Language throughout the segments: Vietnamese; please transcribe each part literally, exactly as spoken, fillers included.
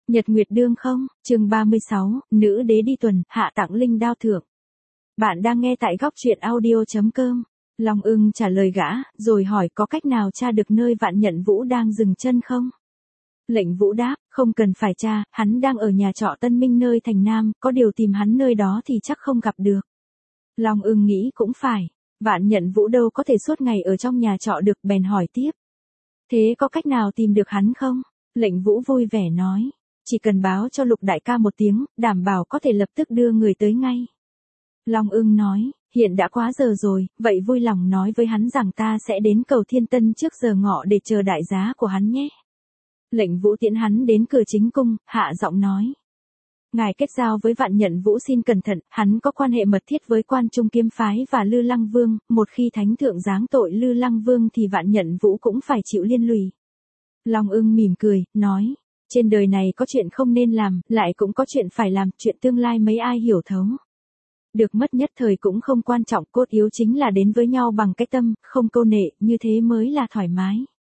Nhật Nguyệt Đương không, chương ba mươi sáu, nữ đế đi tuần, hạ tặng linh đao thượng. Bạn đang nghe tại góc truyện audio.com. Long Ưng trả lời gã, rồi hỏi có cách nào tra được nơi Vạn Nhận Vũ đang dừng chân không? Lệnh Vũ đáp, không cần phải tra, hắn đang ở nhà trọ Tân Minh nơi thành Nam, có điều tìm hắn nơi đó thì chắc không gặp được. Long Ưng nghĩ cũng phải, Vạn Nhận Vũ đâu có thể suốt ngày ở trong nhà trọ được, bèn hỏi tiếp. Thế có cách nào tìm được hắn không? Lệnh Vũ vui vẻ nói. Chỉ cần báo cho Lục đại ca một tiếng, đảm bảo có thể lập tức đưa người tới ngay. Long Ưng nói, hiện đã quá giờ rồi, vậy vui lòng nói với hắn rằng ta sẽ đến cầu Thiên Tân trước giờ ngọ để chờ đại giá của hắn nhé. Lệnh Vũ tiễn hắn đến cửa chính cung, hạ giọng nói. Ngài kết giao với Vạn Nhận Vũ xin cẩn thận, hắn có quan hệ mật thiết với Quan Trung Kiếm Phái và Lư Lăng Vương, một khi Thánh Thượng giáng tội Lư Lăng Vương thì Vạn Nhận Vũ cũng phải chịu liên lụy. Long Ưng mỉm cười, nói. Trên đời này có chuyện không nên làm, lại cũng có chuyện phải làm, chuyện tương lai mấy ai hiểu thấu. Được mất nhất thời cũng không quan trọng, cốt yếu chính là đến với nhau bằng cái tâm, không câu nệ, như thế mới là thoải mái.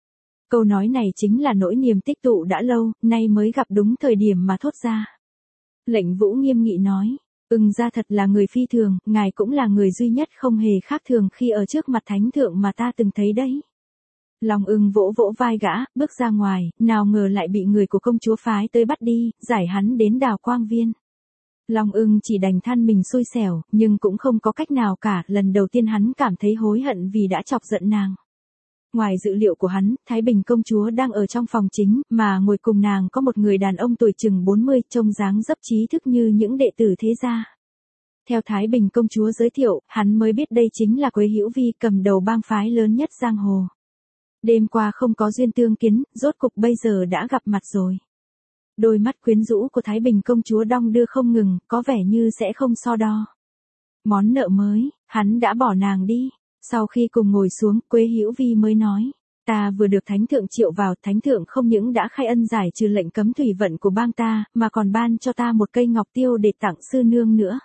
Câu nói này chính là nỗi niềm tích tụ đã lâu, nay mới gặp đúng thời điểm mà thốt ra. Lệnh Vũ nghiêm nghị nói, Ưng ra thật là người phi thường, ngài cũng là người duy nhất không hề khác thường khi ở trước mặt Thánh Thượng mà ta từng thấy đấy. Long Ưng vỗ vỗ vai gã, bước ra ngoài, nào ngờ lại bị người của công chúa phái tới bắt đi, giải hắn đến Đào Quang Viên. Long Ưng chỉ đành than mình xui xẻo, nhưng cũng không có cách nào cả, lần đầu tiên hắn cảm thấy hối hận vì đã chọc giận nàng. Ngoài dự liệu của hắn, Thái Bình công chúa đang ở trong phòng chính, mà ngồi cùng nàng có một người đàn ông tuổi chừng bốn mươi, trông dáng dấp trí thức như những đệ tử thế gia. Theo Thái Bình công chúa giới thiệu, hắn mới biết đây chính là Quế Hữu Vi, cầm đầu bang phái lớn nhất giang hồ. Đêm qua không có duyên tương kiến, rốt cục bây giờ đã gặp mặt rồi. Đôi mắt quyến rũ của Thái Bình công chúa đong đưa không ngừng, có vẻ như sẽ không so đo. Món nợ mới, hắn đã bỏ nàng đi. Sau khi cùng ngồi xuống, Quế Hữu Vi mới nói. Ta vừa được Thánh Thượng triệu vào, Thánh Thượng không những đã khai ân giải trừ lệnh cấm thủy vận của bang ta, mà còn ban cho ta một cây ngọc tiêu để tặng sư nương nữa.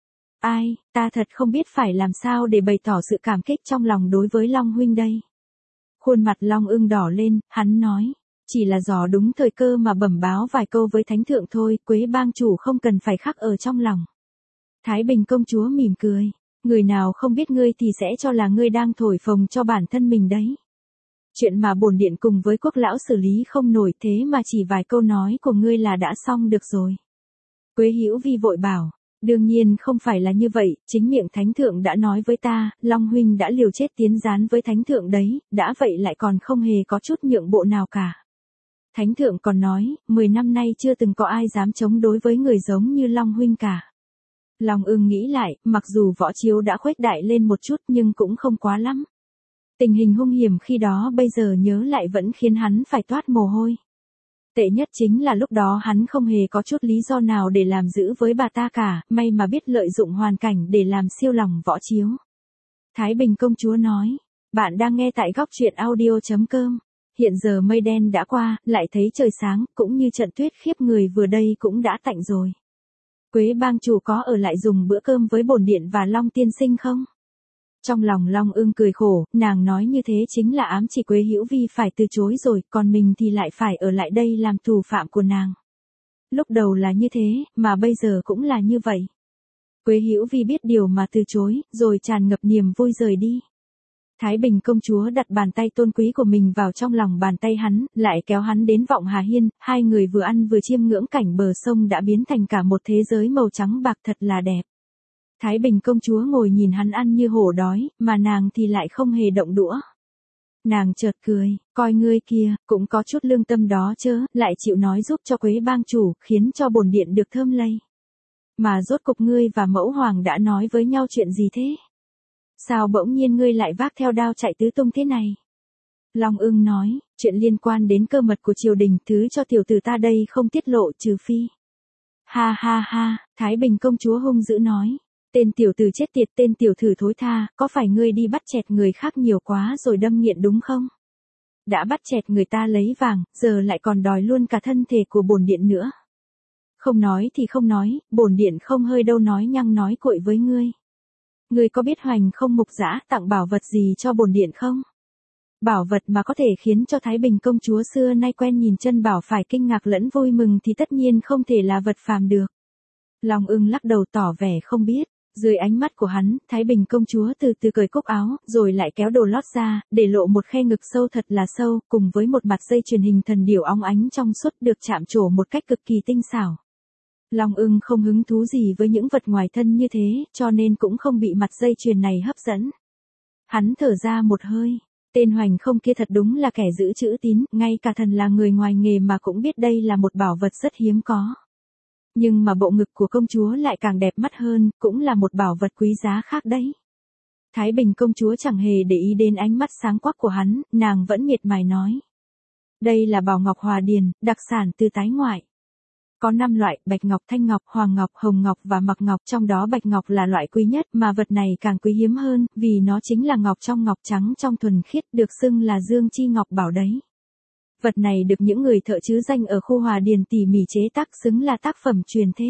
Ai, ta thật không biết phải làm sao để bày tỏ sự cảm kích trong lòng đối với Long huynh đây. Khuôn mặt Long Ưng đỏ lên, hắn nói, chỉ là dò đúng thời cơ mà bẩm báo vài câu với Thánh Thượng thôi, Quế bang chủ không cần phải khắc ở trong lòng. Thái Bình công chúa mỉm cười, người nào không biết ngươi thì sẽ cho là ngươi đang thổi phồng cho bản thân mình đấy. Chuyện mà bổn điện cùng với quốc lão xử lý không nổi, thế mà chỉ vài câu nói của ngươi là đã xong được rồi. Quế Hữu Vi vội bảo. Đương nhiên không phải là như vậy, chính miệng Thánh Thượng đã nói với ta, Long huynh đã liều chết tiến gián với Thánh Thượng đấy, đã vậy lại còn không hề có chút nhượng bộ nào cả. Thánh Thượng còn nói, mười năm nay chưa từng có ai dám chống đối với người giống như Long huynh cả. Long Ưng nghĩ lại, mặc dù võ chiếu đã khuếch đại lên một chút nhưng cũng không quá lắm. Tình hình hung hiểm khi đó bây giờ nhớ lại vẫn khiến hắn phải toát mồ hôi. Tệ nhất chính là lúc đó hắn không hề có chút lý do nào để làm giữ với bà ta cả, may mà biết lợi dụng hoàn cảnh để làm siêu lòng võ chiếu. Thái Bình công chúa nói, bạn đang nghe tại góc truyện audio.com. Hiện giờ mây đen đã qua, lại thấy trời sáng, cũng như trận tuyết khiếp người vừa đây cũng đã tạnh rồi. Quế bang chủ có ở lại dùng bữa cơm với bổn điện và Long tiên sinh không? Trong lòng Long Ưng cười khổ, nàng nói như thế chính là ám chỉ Quế Hữu Vi phải từ chối rồi, còn mình thì lại phải ở lại đây làm tù phạm của nàng. Lúc đầu là như thế, mà bây giờ cũng là như vậy. Quế Hữu Vi biết điều mà từ chối, rồi tràn ngập niềm vui rời đi. Thái Bình công chúa đặt bàn tay tôn quý của mình vào trong lòng bàn tay hắn, lại kéo hắn đến Vọng Hà Hiên, hai người vừa ăn vừa chiêm ngưỡng cảnh bờ sông đã biến thành cả một thế giới màu trắng bạc thật là đẹp. Thái Bình công chúa ngồi nhìn hắn ăn như hổ đói, mà nàng thì lại không hề động đũa. Nàng chợt cười, coi ngươi kia, cũng có chút lương tâm đó chớ, lại chịu nói giúp cho Quế bang chủ, khiến cho bổn điện được thơm lây. Mà rốt cục ngươi và mẫu hoàng đã nói với nhau chuyện gì thế? Sao bỗng nhiên ngươi lại vác theo đao chạy tứ tung thế này? Long Ưng nói, chuyện liên quan đến cơ mật của triều đình, thứ cho tiểu tử ta đây không tiết lộ trừ phi. Ha ha ha, Thái Bình công chúa hung dữ nói. Tên tiểu tử chết tiệt, tên tiểu thử thối tha, có phải ngươi đi bắt chẹt người khác nhiều quá rồi đâm nghiện đúng không? Đã bắt chẹt người ta lấy vàng, giờ lại còn đòi luôn cả thân thể của bổn điện nữa. Không nói thì không nói, bổn điện không hơi đâu nói nhăng nói cuội với ngươi. Ngươi có biết Hoành Không Mục Dã tặng bảo vật gì cho bổn điện không? Bảo vật mà có thể khiến cho Thái Bình công chúa xưa nay quen nhìn chân bảo phải kinh ngạc lẫn vui mừng thì tất nhiên không thể là vật phàm được. Long Ưng lắc đầu tỏ vẻ không biết. Dưới ánh mắt của hắn, Thái Bình công chúa từ từ cởi cúc áo, rồi lại kéo đồ lót ra, để lộ một khe ngực sâu thật là sâu, cùng với một mặt dây chuyền hình thần điểu óng ánh trong suốt được chạm trổ một cách cực kỳ tinh xảo. Long Ưng không hứng thú gì với những vật ngoài thân như thế, cho nên cũng không bị mặt dây chuyền này hấp dẫn. Hắn thở ra một hơi. Tên Hoành Không kia thật đúng là kẻ giữ chữ tín, ngay cả thần là người ngoài nghề mà cũng biết đây là một bảo vật rất hiếm có. Nhưng mà bộ ngực của công chúa lại càng đẹp mắt hơn, cũng là một bảo vật quý giá khác đấy. Thái Bình công chúa chẳng hề để ý đến ánh mắt sáng quắc của hắn, nàng vẫn miệt mài nói. Đây là bảo ngọc hòa điền, đặc sản từ tái ngoại. Có năm loại, bạch ngọc, thanh ngọc, hoàng ngọc, hồng ngọc và mặc ngọc, trong đó bạch ngọc là loại quý nhất mà vật này càng quý hiếm hơn, vì nó chính là ngọc trong ngọc trắng trong thuần khiết, được xưng là dương chi ngọc bảo đấy. Vật này được những người thợ chữ danh ở khu Hòa Điền tỉ mỉ chế tác xứng là tác phẩm truyền thế.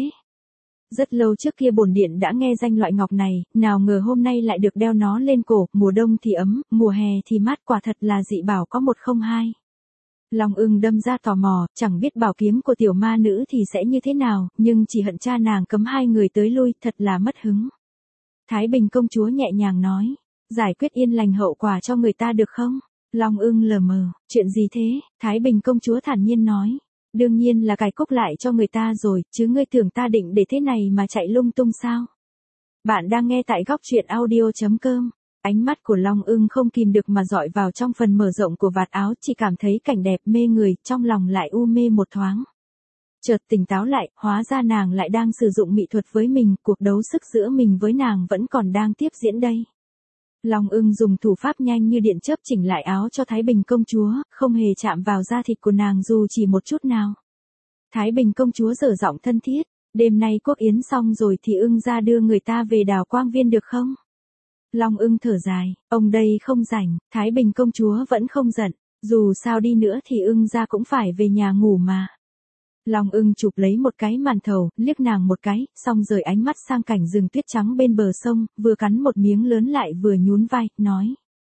Rất lâu trước kia bổn điện đã nghe danh loại ngọc này, nào ngờ hôm nay lại được đeo nó lên cổ, mùa đông thì ấm, mùa hè thì mát, quả thật là dị bảo có một không hai. Long Ưng đâm ra tò mò, chẳng biết bảo kiếm của tiểu ma nữ thì sẽ như thế nào, nhưng chỉ hận cha nàng cấm hai người tới lui, thật là mất hứng. Thái Bình công chúa nhẹ nhàng nói, giải quyết yên lành hậu quả cho người ta được không? Long Ưng lờ mờ, chuyện gì thế? Thái Bình công chúa thản nhiên nói, đương nhiên là cài cúc lại cho người ta rồi, chứ ngươi tưởng ta định để thế này mà chạy lung tung sao? Bạn đang nghe tại góc truyện audio chấm com. Ánh mắt của Long Ưng không kìm được mà dọi vào trong phần mở rộng của vạt áo, chỉ cảm thấy cảnh đẹp mê người, trong lòng lại u mê một thoáng. Chợt tỉnh táo lại, hóa ra nàng lại đang sử dụng mỹ thuật với mình, cuộc đấu sức giữa mình với nàng vẫn còn đang tiếp diễn đây. Long Ưng dùng thủ pháp nhanh như điện chớp chỉnh lại áo cho Thái Bình công chúa, không hề chạm vào da thịt của nàng dù chỉ một chút nào. Thái Bình công chúa dở giọng thân thiết, đêm nay quốc yến xong rồi thì Ưng ra đưa người ta về đào quang viên được không? Long Ưng thở dài, ông đây không rảnh. Thái Bình công chúa vẫn không giận, dù sao đi nữa thì Ưng ra cũng phải về nhà ngủ mà. Long Ưng chụp lấy một cái màn thầu, liếc nàng một cái, xong rời ánh mắt sang cảnh rừng tuyết trắng bên bờ sông, vừa cắn một miếng lớn lại vừa nhún vai, nói.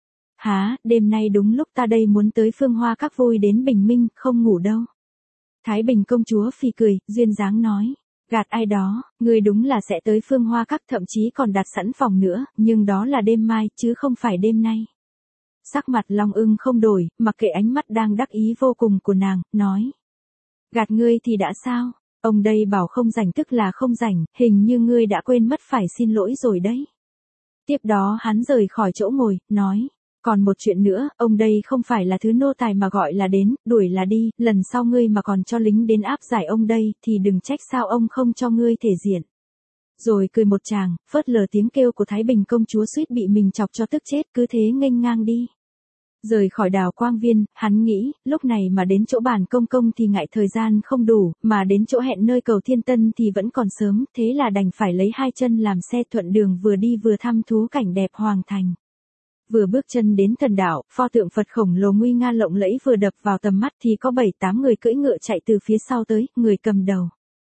Hả, đêm nay đúng lúc ta đây muốn tới Phương Hoa Các vui đến bình minh, không ngủ đâu. Thái Bình công chúa phì cười, duyên dáng nói. Gạt ai đó, người đúng là sẽ tới Phương Hoa Các, thậm chí còn đặt sẵn phòng nữa, nhưng đó là đêm mai, chứ không phải đêm nay. Sắc mặt Long Ưng không đổi, mặc kệ ánh mắt đang đắc ý vô cùng của nàng, nói. Gạt ngươi thì đã sao, ông đây bảo không rảnh tức là không rảnh, hình như ngươi đã quên mất phải xin lỗi rồi đấy. Tiếp đó hắn rời khỏi chỗ ngồi, nói. Còn một chuyện nữa, ông đây không phải là thứ nô tài mà gọi là đến, đuổi là đi, lần sau ngươi mà còn cho lính đến áp giải ông đây, thì đừng trách sao ông không cho ngươi thể diện. Rồi cười một tràng, phớt lờ tiếng kêu của Thái Bình công chúa suýt bị mình chọc cho tức chết, cứ thế nghênh ngang đi. Rời khỏi đào quang viên, hắn nghĩ, lúc này mà đến chỗ bàn công công thì ngại thời gian không đủ, mà đến chỗ hẹn nơi cầu Thiên Tân thì vẫn còn sớm, thế là đành phải lấy hai chân làm xe thuận đường vừa đi vừa thăm thú cảnh đẹp hoàng thành. Vừa bước chân đến thần đảo, pho tượng Phật khổng lồ nguy nga lộng lẫy vừa đập vào tầm mắt thì có bảy tám người cưỡi ngựa chạy từ phía sau tới, người cầm đầu.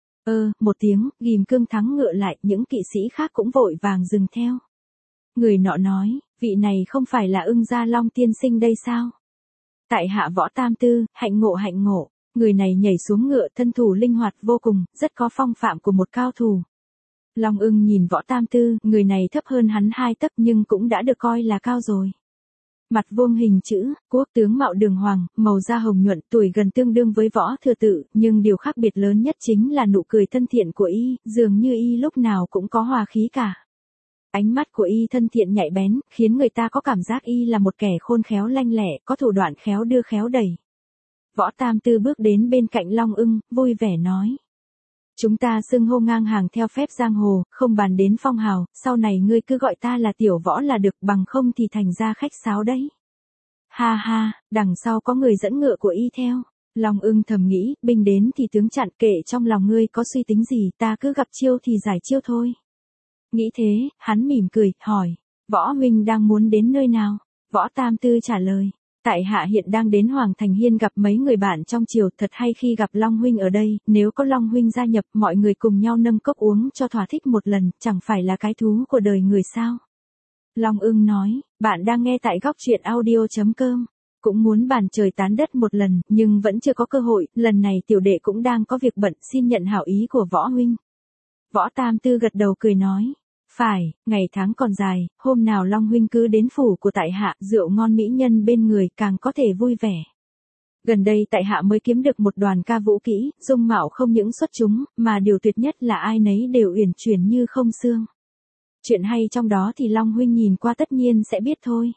Ơ, một tiếng, ghim cương thắng ngựa lại, những kỵ sĩ khác cũng vội vàng dừng theo. Người nọ nói, vị này không phải là Ưng Gia Long tiên sinh đây sao? Tại hạ Võ Tam Tư, hạnh ngộ hạnh ngộ. Người này nhảy xuống ngựa, thân thủ linh hoạt vô cùng, rất có phong phạm của một cao thủ. Long Ưng nhìn Võ Tam Tư, người này thấp hơn hắn hai tấc nhưng cũng đã được coi là cao rồi. Mặt vuông hình chữ, quốc tướng mạo đường hoàng, màu da hồng nhuận, tuổi gần tương đương với Võ Thừa Tự, nhưng điều khác biệt lớn nhất chính là nụ cười thân thiện của y, dường như y lúc nào cũng có hòa khí cả. Ánh mắt của y thân thiện nhạy bén, khiến người ta có cảm giác y là một kẻ khôn khéo lanh lẹ, có thủ đoạn khéo đưa khéo đẩy. Võ Tam Tư bước đến bên cạnh Long Ưng, vui vẻ nói. Chúng ta xưng hô ngang hàng theo phép giang hồ, không bàn đến phong hào, sau này ngươi cứ gọi ta là tiểu Võ là được, bằng không thì thành ra khách sáo đấy. Ha ha, đằng sau có người dẫn ngựa của y theo. Long Ưng thầm nghĩ, binh đến thì tướng chặn, kệ trong lòng ngươi có suy tính gì, ta cứ gặp chiêu thì giải chiêu thôi. Nghĩ thế, hắn mỉm cười, hỏi, Võ huynh đang muốn đến nơi nào? Võ Tam Tư trả lời, tại hạ hiện đang đến Hoàng Thành Hiên gặp mấy người bạn trong triều, thật hay khi gặp Long huynh ở đây, nếu có Long huynh gia nhập, mọi người cùng nhau nâng cốc uống cho thỏa thích một lần, chẳng phải là cái thú của đời người sao? Long ưng nói, bạn đang nghe tại góc truyện audio.com. Cũng muốn bàn trời tán đất một lần, nhưng vẫn chưa có cơ hội, lần này tiểu đệ cũng đang có việc bận, xin nhận hảo ý của Võ huynh. Võ Tam Tư gật đầu cười nói, phải, ngày tháng còn dài, hôm nào Long huynh cứ đến phủ của tại hạ, rượu ngon mỹ nhân bên người càng có thể vui vẻ. Gần đây tại hạ mới kiếm được một đoàn ca vũ kỹ, dung mạo không những xuất chúng, mà điều tuyệt nhất là ai nấy đều uyển chuyển như không xương. Chuyện hay trong đó thì Long huynh nhìn qua tất nhiên sẽ biết thôi.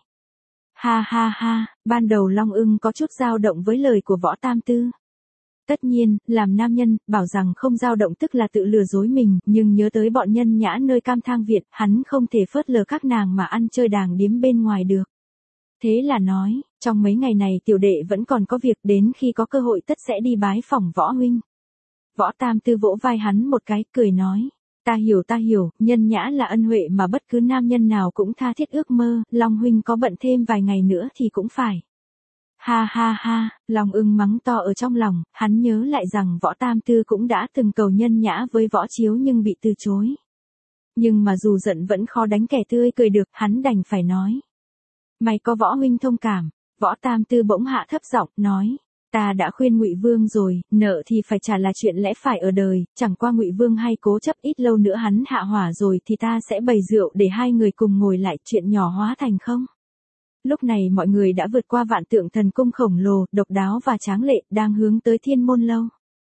Ha ha ha, ban đầu Long ưng có chút dao động với lời của Võ Tam Tư. Tất nhiên, làm nam nhân, bảo rằng không dao động tức là tự lừa dối mình, nhưng nhớ tới bọn nhân nhã nơi Cam Thang Việt, hắn không thể phớt lờ các nàng mà ăn chơi đàng điếm bên ngoài được. Thế là nói, trong mấy ngày này tiểu đệ vẫn còn có việc, đến khi có cơ hội tất sẽ đi bái phỏng Võ huynh. Võ Tam Tư vỗ vai hắn một cái, cười nói, ta hiểu ta hiểu, nhân nhã là ân huệ mà bất cứ nam nhân nào cũng tha thiết ước mơ, Long huynh có bận thêm vài ngày nữa thì cũng phải. Ha ha ha, Long ưng mắng to ở trong lòng, hắn nhớ lại rằng Võ Tam Tư cũng đã từng cầu nhân nhã với Võ Chiếu nhưng bị từ chối. Nhưng mà dù giận vẫn khó đánh kẻ tươi cười được, hắn đành phải nói. Mày có Võ huynh thông cảm. Võ Tam Tư bỗng hạ thấp giọng, nói. Ta đã khuyên Ngụy Vương rồi, nợ thì phải trả là chuyện lẽ phải ở đời, chẳng qua Ngụy Vương hay cố chấp, ít lâu nữa hắn hạ hỏa rồi thì ta sẽ bày rượu để hai người cùng ngồi lại, chuyện nhỏ hóa thành không. Lúc này mọi người đã vượt qua vạn tượng thần cung khổng lồ, độc đáo và tráng lệ, đang hướng tới Thiên Môn Lâu.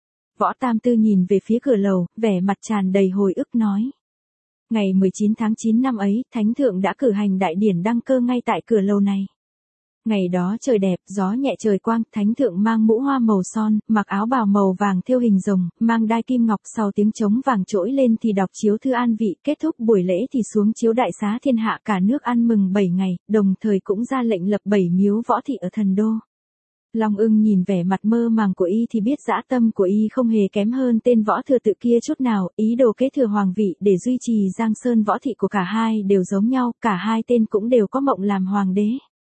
Võ Tam Tư nhìn về phía cửa lầu, vẻ mặt tràn đầy hồi ức nói. Ngày mười chín tháng chín năm ấy, Thánh Thượng đã cử hành đại điển đăng cơ ngay tại cửa lầu này. Ngày đó trời đẹp, gió nhẹ trời quang, Thánh Thượng mang mũ hoa màu son, mặc áo bào màu vàng thêu hình rồng, mang đai kim ngọc, sau tiếng trống vàng trỗi lên thì đọc chiếu thư an vị, kết thúc buổi lễ thì xuống chiếu đại xá thiên hạ cả nước ăn mừng bảy ngày, đồng thời cũng ra lệnh lập bảy miếu võ thị ở thần đô. Long ưng nhìn vẻ mặt mơ màng của y thì biết dã tâm của y không hề kém hơn tên Võ Thừa Tự kia chút nào, ý đồ kế thừa hoàng vị để duy trì giang sơn võ thị của cả hai đều giống nhau, cả hai tên cũng đều có mộng làm hoàng đế.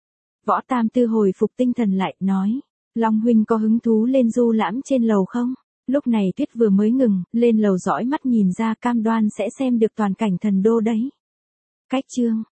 Võ Tam Tư hồi phục tinh thần lại, nói, Long huynh có hứng thú lên du lãm trên lầu không? Lúc này tuyết vừa mới ngừng, lên lầu dõi mắt nhìn ra, cam đoan sẽ xem được toàn cảnh thần đô đấy. Cách chương